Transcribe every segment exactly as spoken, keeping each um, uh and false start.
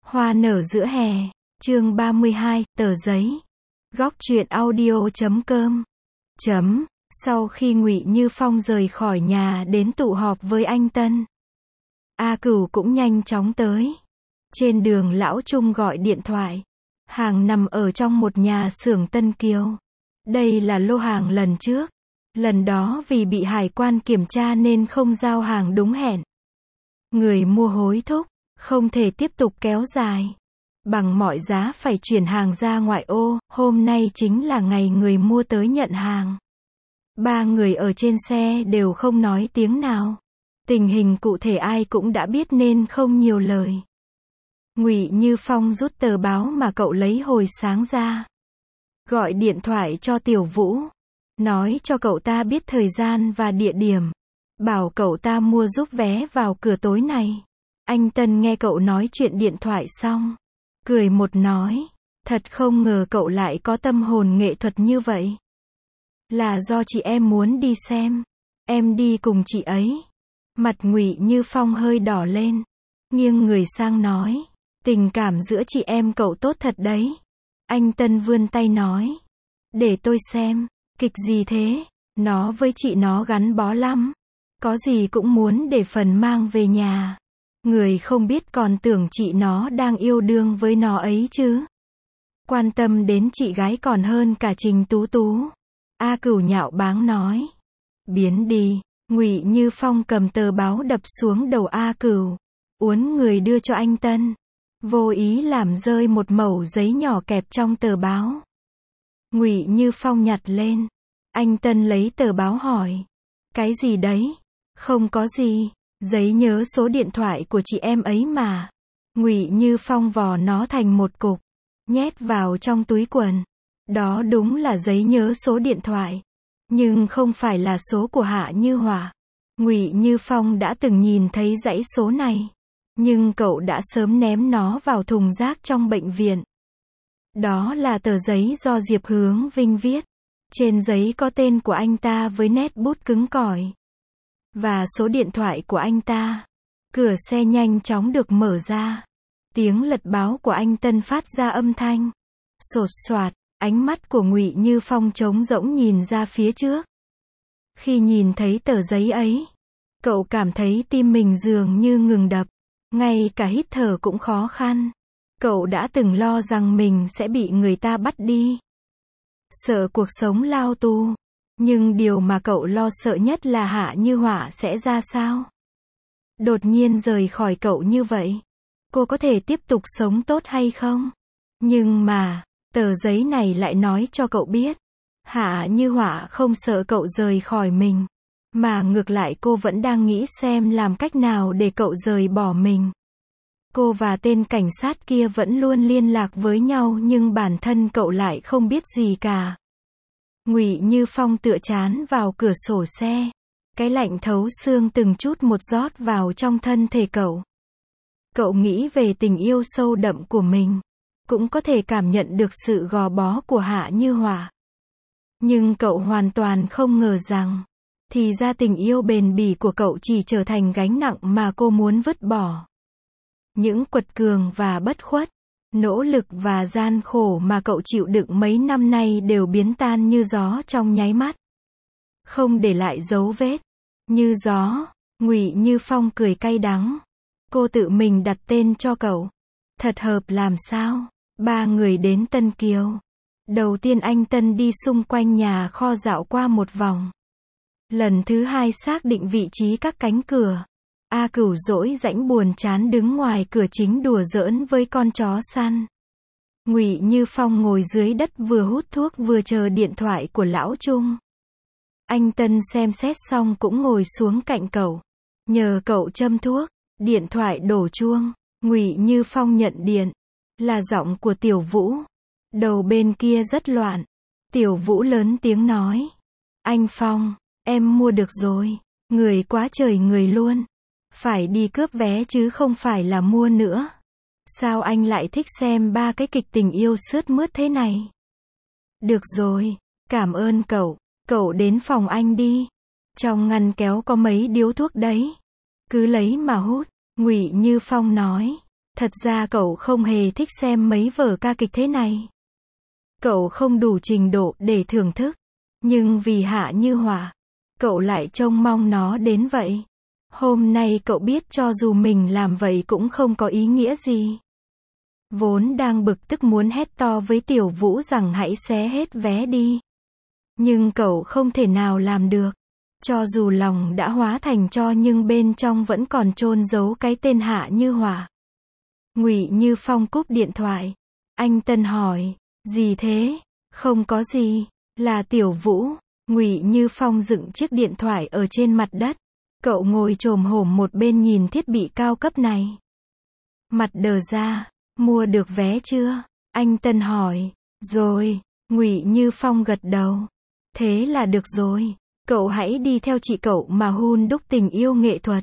Hoa nở giữa hè. Chương ba mươi hai, tờ giấy. Góc truyện audio chấm com. Chấm. Sau khi Ngụy Như Phong rời khỏi nhà đến tụ họp với anh Tân, A Cửu cũng nhanh chóng tới. Trên đường lão Trung gọi điện thoại. Hàng nằm ở trong một nhà xưởng Tân Kiều. Đây là lô hàng lần trước. Lần đó vì bị hải quan kiểm tra nên không giao hàng đúng hẹn. Người mua hối thúc, không thể tiếp tục kéo dài. Bằng mọi giá phải chuyển hàng ra ngoại ô, hôm nay chính là ngày người mua tới nhận hàng. Ba người ở trên xe đều không nói tiếng nào. Tình hình cụ thể ai cũng đã biết nên không nhiều lời. Ngụy Như Phong rút tờ báo mà cậu lấy hồi sáng ra. Gọi điện thoại cho Tiểu Vũ. Nói cho cậu ta biết thời gian và địa điểm. Bảo cậu ta mua giúp vé vào cửa tối này. Anh Tân nghe cậu nói chuyện điện thoại xong. Cười một nói. Thật không ngờ cậu lại có tâm hồn nghệ thuật như vậy. Là do chị em muốn đi xem. Em đi cùng chị ấy. Mặt Ngụy Như Phong hơi đỏ lên. Nghiêng người sang nói. Tình cảm giữa chị em cậu tốt thật đấy. Anh Tân vươn tay nói. Để tôi xem. Kịch gì thế? Nó với chị nó gắn bó lắm. Có gì cũng muốn để phần mang về nhà. Người không biết còn tưởng chị nó đang yêu đương với nó ấy chứ. Quan tâm đến chị gái còn hơn cả Trình Tú Tú. A Cửu nhạo báng nói. Biến đi. Ngụy Như Phong cầm tờ báo đập xuống đầu A Cửu. Uốn người đưa cho anh Tân. Vô ý làm rơi một mẩu giấy nhỏ kẹp trong tờ báo. Ngụy Như Phong nhặt lên. Anh Tân lấy tờ báo hỏi. Cái gì đấy? Không có gì. Giấy nhớ số điện thoại của chị em ấy mà. Ngụy Như Phong vò nó thành một cục. Nhét vào trong túi quần. Đó đúng là giấy nhớ số điện thoại. Nhưng không phải là số của Hạ Như Hỏa. Ngụy Như Phong đã từng nhìn thấy dãy số này. Nhưng cậu đã sớm ném nó vào thùng rác trong bệnh viện. Đó là tờ giấy do Diệp Hướng Vinh viết. Trên giấy có tên của anh ta với nét bút cứng cỏi. Và số điện thoại của anh ta. Cửa xe nhanh chóng được mở ra. Tiếng lật báo của anh Tân phát ra âm thanh. Sột soạt, ánh mắt của Ngụy Như Phong trống rỗng nhìn ra phía trước. Khi nhìn thấy tờ giấy ấy, cậu cảm thấy tim mình dường như ngừng đập. Ngay cả hít thở cũng khó khăn. Cậu đã từng lo rằng mình sẽ bị người ta bắt đi. Sợ cuộc sống lao tù. Nhưng điều mà cậu lo sợ nhất là Hạ Như Hỏa sẽ ra sao? Đột nhiên rời khỏi cậu như vậy. Cô có thể tiếp tục sống tốt hay không? Nhưng mà, tờ giấy này lại nói cho cậu biết. Hạ Như Hỏa không sợ cậu rời khỏi mình. Mà ngược lại cô vẫn đang nghĩ xem làm cách nào để cậu rời bỏ mình. Cô và tên cảnh sát kia vẫn luôn liên lạc với nhau nhưng bản thân cậu lại không biết gì cả. Ngụy Như Phong tựa trán vào cửa sổ xe. Cái lạnh thấu xương từng chút một rót vào trong thân thể cậu. Cậu nghĩ về tình yêu sâu đậm của mình. Cũng có thể cảm nhận được sự gò bó của Hạ Như Hỏa. Nhưng cậu hoàn toàn không ngờ rằng, thì ra tình yêu bền bỉ của cậu chỉ trở thành gánh nặng mà cô muốn vứt bỏ. Những quật cường và bất khuất, nỗ lực và gian khổ mà cậu chịu đựng mấy năm nay đều biến tan như gió trong nháy mắt. Không để lại dấu vết. Như gió. Ngụy Như Phong cười cay đắng. Cô tự mình đặt tên cho cậu. Thật hợp làm sao. Ba người đến Tân Kiều. Đầu tiên anh Tân đi xung quanh nhà kho dạo qua một vòng. Lần thứ hai xác định vị trí các cánh cửa. A Cửu dỗi rãnh buồn chán đứng ngoài cửa chính đùa giỡn với con chó săn. Ngụy Như Phong ngồi dưới đất vừa hút thuốc vừa chờ điện thoại của lão Trung. Anh Tân xem xét xong cũng ngồi xuống cạnh cậu. Nhờ cậu châm thuốc. Điện thoại đổ chuông. Ngụy Như Phong nhận điện. Là giọng của Tiểu Vũ. Đầu bên kia rất loạn. Tiểu Vũ lớn tiếng nói. Anh Phong, em mua được rồi. Người quá trời người luôn. Phải đi cướp vé chứ không phải là mua nữa. Sao anh lại thích xem ba cái kịch tình yêu sướt mướt thế này? Được rồi, cảm ơn cậu. Cậu đến phòng anh đi. Trong ngăn kéo có mấy điếu thuốc đấy. Cứ lấy mà hút. Ngụy Như Phong nói. Thật ra cậu không hề thích xem mấy vở ca kịch thế này. Cậu không đủ trình độ để thưởng thức. Nhưng vì Hạ Như Họa, cậu lại trông mong nó đến vậy. Hôm nay cậu biết cho dù mình làm vậy cũng không có ý nghĩa gì. Vốn đang bực tức muốn hét to với Tiểu Vũ rằng hãy xé hết vé đi. Nhưng cậu không thể nào làm được. Cho dù lòng đã hóa thành tro nhưng bên trong vẫn còn chôn giấu cái tên Hạ Như Họa. Ngụy Như Phong cúp điện thoại. Anh Tân hỏi, gì thế? Không có gì, là Tiểu Vũ. Ngụy Như Phong dựng chiếc điện thoại ở trên mặt đất. Cậu ngồi chồm hổm một bên nhìn thiết bị cao cấp này. Mặt đờ ra, mua được vé chưa? Anh Tân hỏi. Rồi, Ngụy Như Phong gật đầu. Thế là được rồi, cậu hãy đi theo chị cậu mà hun đúc tình yêu nghệ thuật.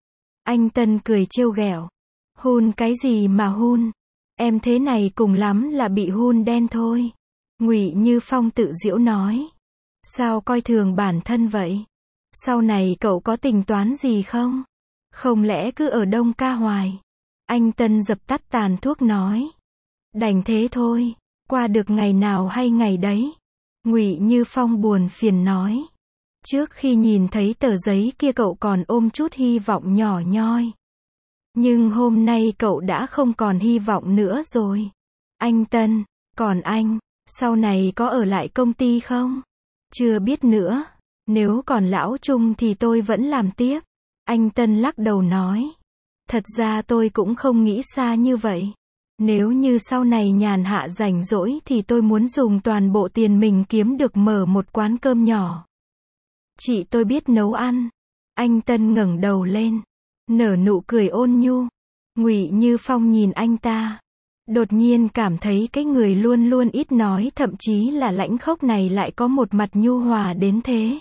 Anh Tân cười trêu ghẹo. Hun cái gì mà hun? Em thế này cùng lắm là bị hun đen thôi. Ngụy Như Phong tự giễu nói. Sao coi thường bản thân vậy? Sau này cậu có tính toán gì không? Không lẽ cứ ở Đông Ca hoài? Anh Tân dập tắt tàn thuốc nói. Đành thế thôi, qua được ngày nào hay ngày đấy. Ngụy Như Phong buồn phiền nói. Trước khi nhìn thấy tờ giấy kia cậu còn ôm chút hy vọng nhỏ nhoi. Nhưng hôm nay cậu đã không còn hy vọng nữa rồi. Anh Tân, còn anh, sau này có ở lại công ty không? Chưa biết nữa. Nếu còn lão Trung thì tôi vẫn làm tiếp. Anh Tân lắc đầu nói. Thật ra tôi cũng không nghĩ xa như vậy. Nếu như sau này nhàn hạ rảnh rỗi thì tôi muốn dùng toàn bộ tiền mình kiếm được mở một quán cơm nhỏ. Chị tôi biết nấu ăn. Anh Tân ngẩng đầu lên, nở nụ cười ôn nhu. Ngụy Như Phong nhìn anh ta, đột nhiên cảm thấy cái người luôn luôn ít nói thậm chí là lãnh khốc này lại có một mặt nhu hòa đến thế.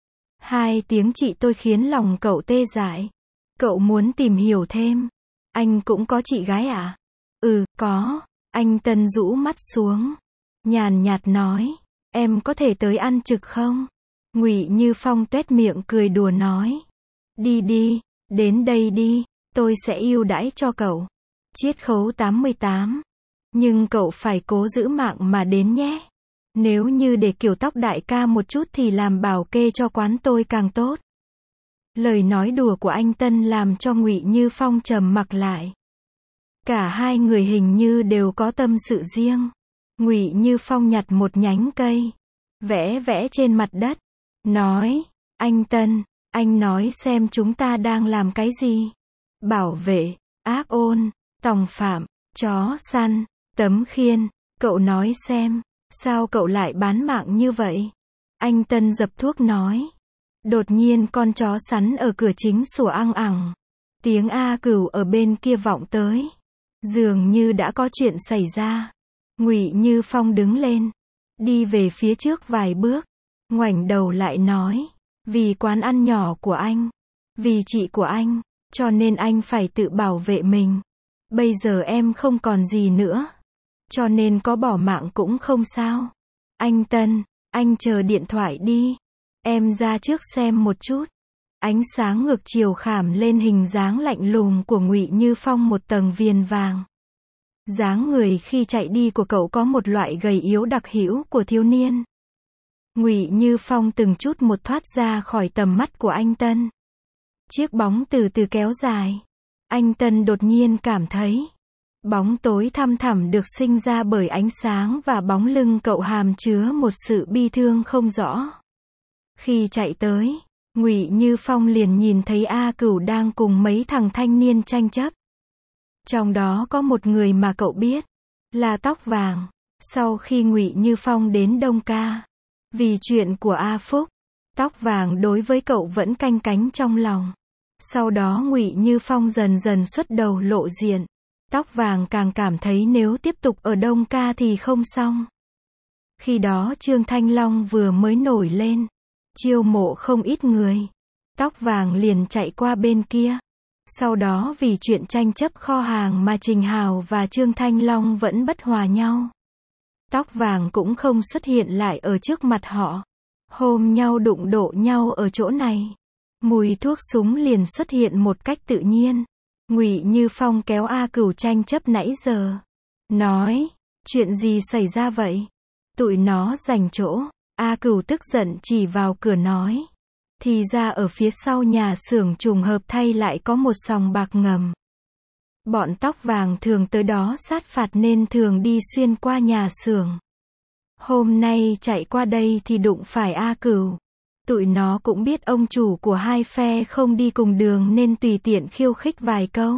Hai tiếng chị tôi khiến lòng cậu tê dại. Cậu muốn tìm hiểu thêm. Anh cũng có chị gái à? Ừ, có. Anh Tân rũ mắt xuống, nhàn nhạt nói. Em có thể tới ăn trực không? Ngụy Như Phong tuét miệng cười đùa nói. Đi đi, đến đây đi, tôi sẽ ưu đãi cho cậu. Chiết khấu tám mươi tám. Nhưng cậu phải cố giữ mạng mà đến nhé. Nếu như để kiểu tóc đại ca một chút thì làm bảo kê cho quán tôi càng tốt. Lời nói đùa của anh Tân làm cho Ngụy Như Phong trầm mặc lại. Cả hai người hình như đều có tâm sự riêng. Ngụy Như Phong nhặt một nhánh cây, vẽ vẽ trên mặt đất, nói, anh Tân, anh nói xem chúng ta đang làm cái gì? Bảo vệ, ác ôn, tòng phạm, chó săn, tấm khiên, cậu nói xem, sao cậu lại bán mạng như vậy? Anh Tân dập thuốc nói. Đột nhiên con chó sắn ở cửa chính sủa ăng ẳng. Tiếng A Cửu ở bên kia vọng tới. Dường như đã có chuyện xảy ra. Ngụy Như Phong đứng lên, đi về phía trước vài bước, ngoảnh đầu lại nói, vì quán ăn nhỏ của anh, vì chị của anh, cho nên anh phải tự bảo vệ mình. Bây giờ em không còn gì nữa, cho nên có bỏ mạng cũng không sao. Anh Tân, anh chờ điện thoại đi. Em ra trước xem một chút. Ánh sáng ngược chiều khảm lên hình dáng lạnh lùng của Ngụy Như Phong một tầng viền vàng. Dáng người khi chạy đi của cậu có một loại gầy yếu đặc hữu của thiếu niên. Ngụy Như Phong từng chút một thoát ra khỏi tầm mắt của anh Tân. Chiếc bóng từ từ kéo dài. Anh Tân đột nhiên cảm thấy bóng tối thăm thẳm được sinh ra bởi ánh sáng và bóng lưng cậu hàm chứa một sự bi thương không rõ. Khi chạy tới, Ngụy Như Phong liền nhìn thấy A Cửu đang cùng mấy thằng thanh niên tranh chấp. Trong đó có một người mà cậu biết, là Tóc Vàng. Sau khi Ngụy Như Phong đến Đông Ca, vì chuyện của A Phúc, Tóc Vàng đối với cậu vẫn canh cánh trong lòng. Sau đó Ngụy Như Phong dần dần xuất đầu lộ diện. Tóc Vàng càng cảm thấy nếu tiếp tục ở Đông Ca thì không xong. Khi đó Trương Thanh Long vừa mới nổi lên, chiêu mộ không ít người. Tóc Vàng liền chạy qua bên kia. Sau đó vì chuyện tranh chấp kho hàng mà Trình Hào và Trương Thanh Long vẫn bất hòa nhau. Tóc Vàng cũng không xuất hiện lại ở trước mặt họ. Hôm nhau đụng độ nhau ở chỗ này. Mùi thuốc súng liền xuất hiện một cách tự nhiên. Ngụy Như Phong kéo A Cửu tranh chấp nãy giờ. Nói, chuyện gì xảy ra vậy? Tụi nó giành chỗ. A Cửu tức giận chỉ vào cửa nói. Thì ra ở phía sau nhà xưởng trùng hợp thay lại có một sòng bạc ngầm. Bọn tóc vàng thường tới đó sát phạt nên thường đi xuyên qua nhà xưởng. Hôm nay chạy qua đây thì đụng phải A Cửu. Tụi nó cũng biết ông chủ của hai phe không đi cùng đường nên tùy tiện khiêu khích vài câu.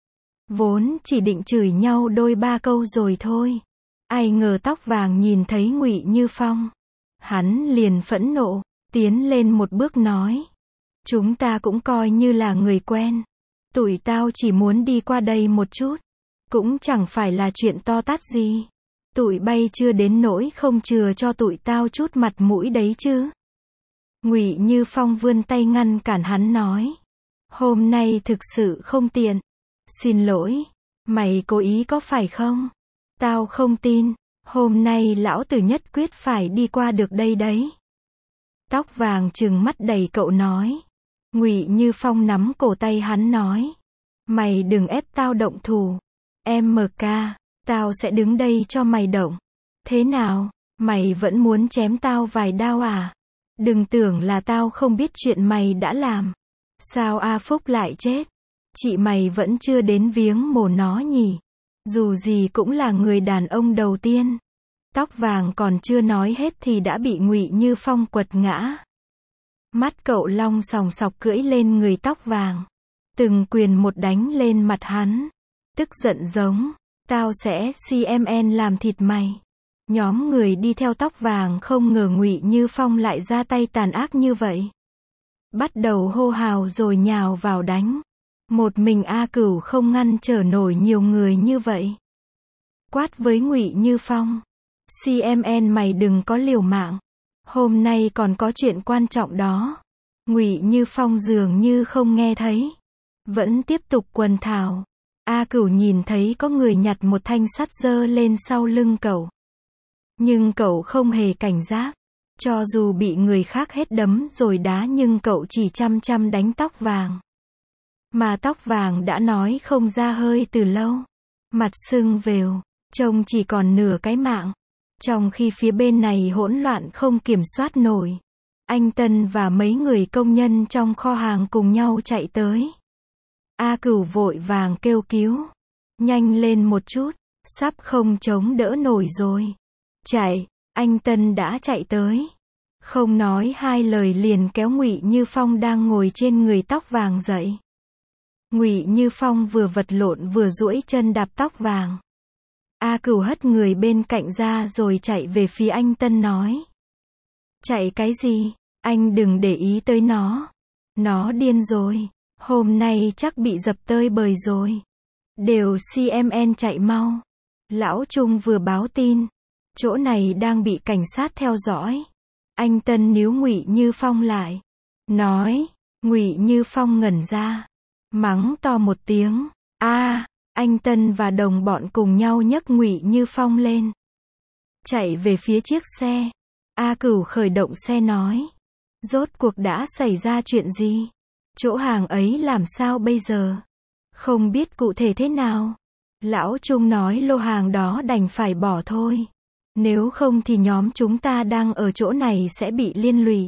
Vốn chỉ định chửi nhau đôi ba câu rồi thôi. Ai ngờ tóc vàng nhìn thấy Ngụy Như Phong. Hắn liền phẫn nộ, tiến lên một bước nói. Chúng ta cũng coi như là người quen. Tụi tao chỉ muốn đi qua đây một chút. Cũng chẳng phải là chuyện to tát gì. Tụi bay chưa đến nỗi không chừa cho tụi tao chút mặt mũi đấy chứ. Ngụy Như Phong vươn tay ngăn cản hắn nói. Hôm nay thực sự không tiện. Xin lỗi. Mày cố ý có phải không? Tao không tin. Hôm nay lão tử nhất quyết phải đi qua được đây đấy. Tóc vàng trừng mắt đầy cậu nói. Ngụy Như Phong nắm cổ tay hắn nói. Mày đừng ép tao động thủ. Em mờ ca, tao sẽ đứng đây cho mày động. Thế nào, mày vẫn muốn chém tao vài đao à? Đừng tưởng là tao không biết chuyện mày đã làm. Sao A Phúc lại chết? Chị mày vẫn chưa đến viếng mồ nó nhỉ? Dù gì cũng là người đàn ông đầu tiên. Tóc vàng còn chưa nói hết thì đã bị Ngụy Như Phong quật ngã. Mắt cậu long sòng sọc cưỡi lên người tóc vàng. Từng quyền một đánh lên mặt hắn. Tức giận giống. Tao sẽ xê em en làm thịt mày. Nhóm người đi theo tóc vàng không ngờ Ngụy Như Phong lại ra tay tàn ác như vậy. Bắt đầu hô hào rồi nhào vào đánh. Một mình A Cửu không ngăn trở nổi nhiều người như vậy. Quát với Ngụy Như Phong. xê em en mày đừng có liều mạng. Hôm nay còn có chuyện quan trọng đó. Ngụy Như Phong dường như không nghe thấy. Vẫn tiếp tục quần thảo. A Cửu nhìn thấy có người nhặt một thanh sắt giơ lên sau lưng cậu. Nhưng cậu không hề cảnh giác. Cho dù bị người khác hết đấm rồi đá nhưng cậu chỉ chăm chăm đánh tóc vàng. Mà tóc vàng đã nói không ra hơi từ lâu. Mặt sưng vèo, trông chỉ còn nửa cái mạng. Trong khi phía bên này hỗn loạn không kiểm soát nổi. Anh Tân và mấy người công nhân trong kho hàng cùng nhau chạy tới. A Cửu vội vàng kêu cứu. Nhanh lên một chút, sắp không chống đỡ nổi rồi. Chạy, anh Tân đã chạy tới. Không nói hai lời liền kéo Ngụy Như Phong đang ngồi trên người tóc vàng dậy. Ngụy Như Phong vừa vật lộn vừa duỗi chân đạp tóc vàng. A Cửu hất người bên cạnh ra rồi chạy về phía anh Tân nói. Chạy cái gì, anh đừng để ý tới nó. Nó điên rồi, hôm nay chắc bị dập tơi bời rồi. Đều xê em en chạy mau. Lão Trung vừa báo tin. Chỗ này đang bị cảnh sát theo dõi. Anh Tân níu Ngụy Như Phong lại. Nói, Ngụy Như Phong ngẩn ra. Mắng to một tiếng. A, anh Tân và đồng bọn cùng nhau nhấc Ngụy Như Phong lên. Chạy về phía chiếc xe. A Cửu khởi động xe nói. Rốt cuộc đã xảy ra chuyện gì? Chỗ hàng ấy làm sao bây giờ? Không biết cụ thể thế nào. Lão Trung nói lô hàng đó đành phải bỏ thôi. Nếu không thì nhóm chúng ta đang ở chỗ này sẽ bị liên lụy.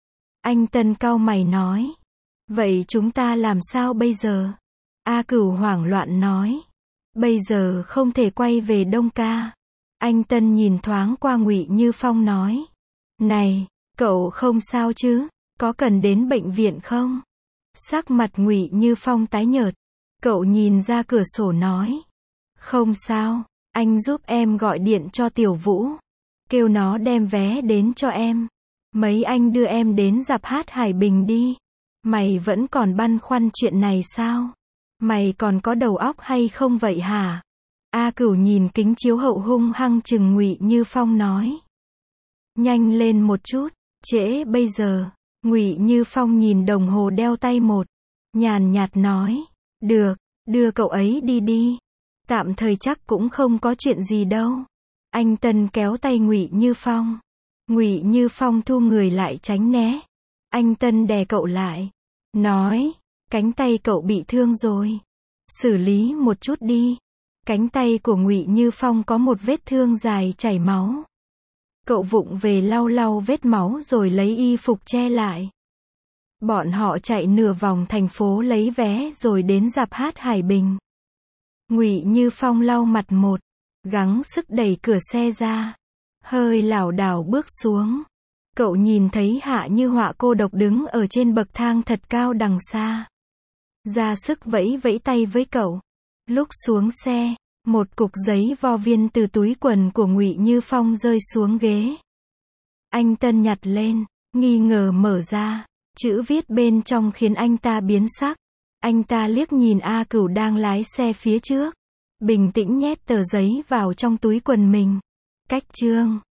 Anh Tân cau mày nói. Vậy chúng ta làm sao bây giờ? A Cửu hoảng loạn nói. Bây giờ không thể quay về Đông Ca. Anh Tân nhìn thoáng qua Ngụy Như Phong nói. Này, cậu không sao chứ? Có cần đến bệnh viện không? Sắc mặt Ngụy Như Phong tái nhợt. Cậu nhìn ra cửa sổ nói. Không sao, anh giúp em gọi điện cho Tiểu Vũ. Kêu nó đem vé đến cho em. Mấy anh đưa em đến rạp hát Hải Bình đi. Mày vẫn còn băn khoăn chuyện này sao? Mày còn có đầu óc hay không vậy hả? A Cửu nhìn kính chiếu hậu hung hăng chừng Ngụy Như Phong nói. Nhanh lên một chút, trễ bây giờ. Ngụy Như Phong nhìn đồng hồ đeo tay một. Nhàn nhạt nói. Được, đưa cậu ấy đi đi. Tạm thời chắc cũng không có chuyện gì đâu. Anh Tân kéo tay Ngụy Như Phong. Ngụy Như Phong thu người lại tránh né. Anh Tân đè cậu lại. Nói, cánh tay cậu bị thương rồi. xử lý một chút đi. Cánh tay của Ngụy Như Phong có một vết thương dài chảy máu. Cậu vụng về lau lau vết máu rồi lấy y phục che lại. Bọn họ chạy nửa vòng thành phố lấy vé rồi đến rạp hát Hải Bình. Ngụy Như Phong lau mặt một, gắng sức đẩy cửa xe ra, hơi lảo đảo bước xuống. Cậu nhìn thấy Hạ Như Họa cô độc đứng ở trên bậc thang thật cao đằng xa. Ra sức vẫy vẫy tay với cậu. Lúc xuống xe, một cục giấy vo viên từ túi quần của Ngụy Như Phong rơi xuống ghế. Anh Tân nhặt lên, nghi ngờ mở ra. Chữ viết bên trong khiến anh ta biến sắc. Anh ta liếc nhìn A Cửu đang lái xe phía trước. Bình tĩnh nhét tờ giấy vào trong túi quần mình. Cách chương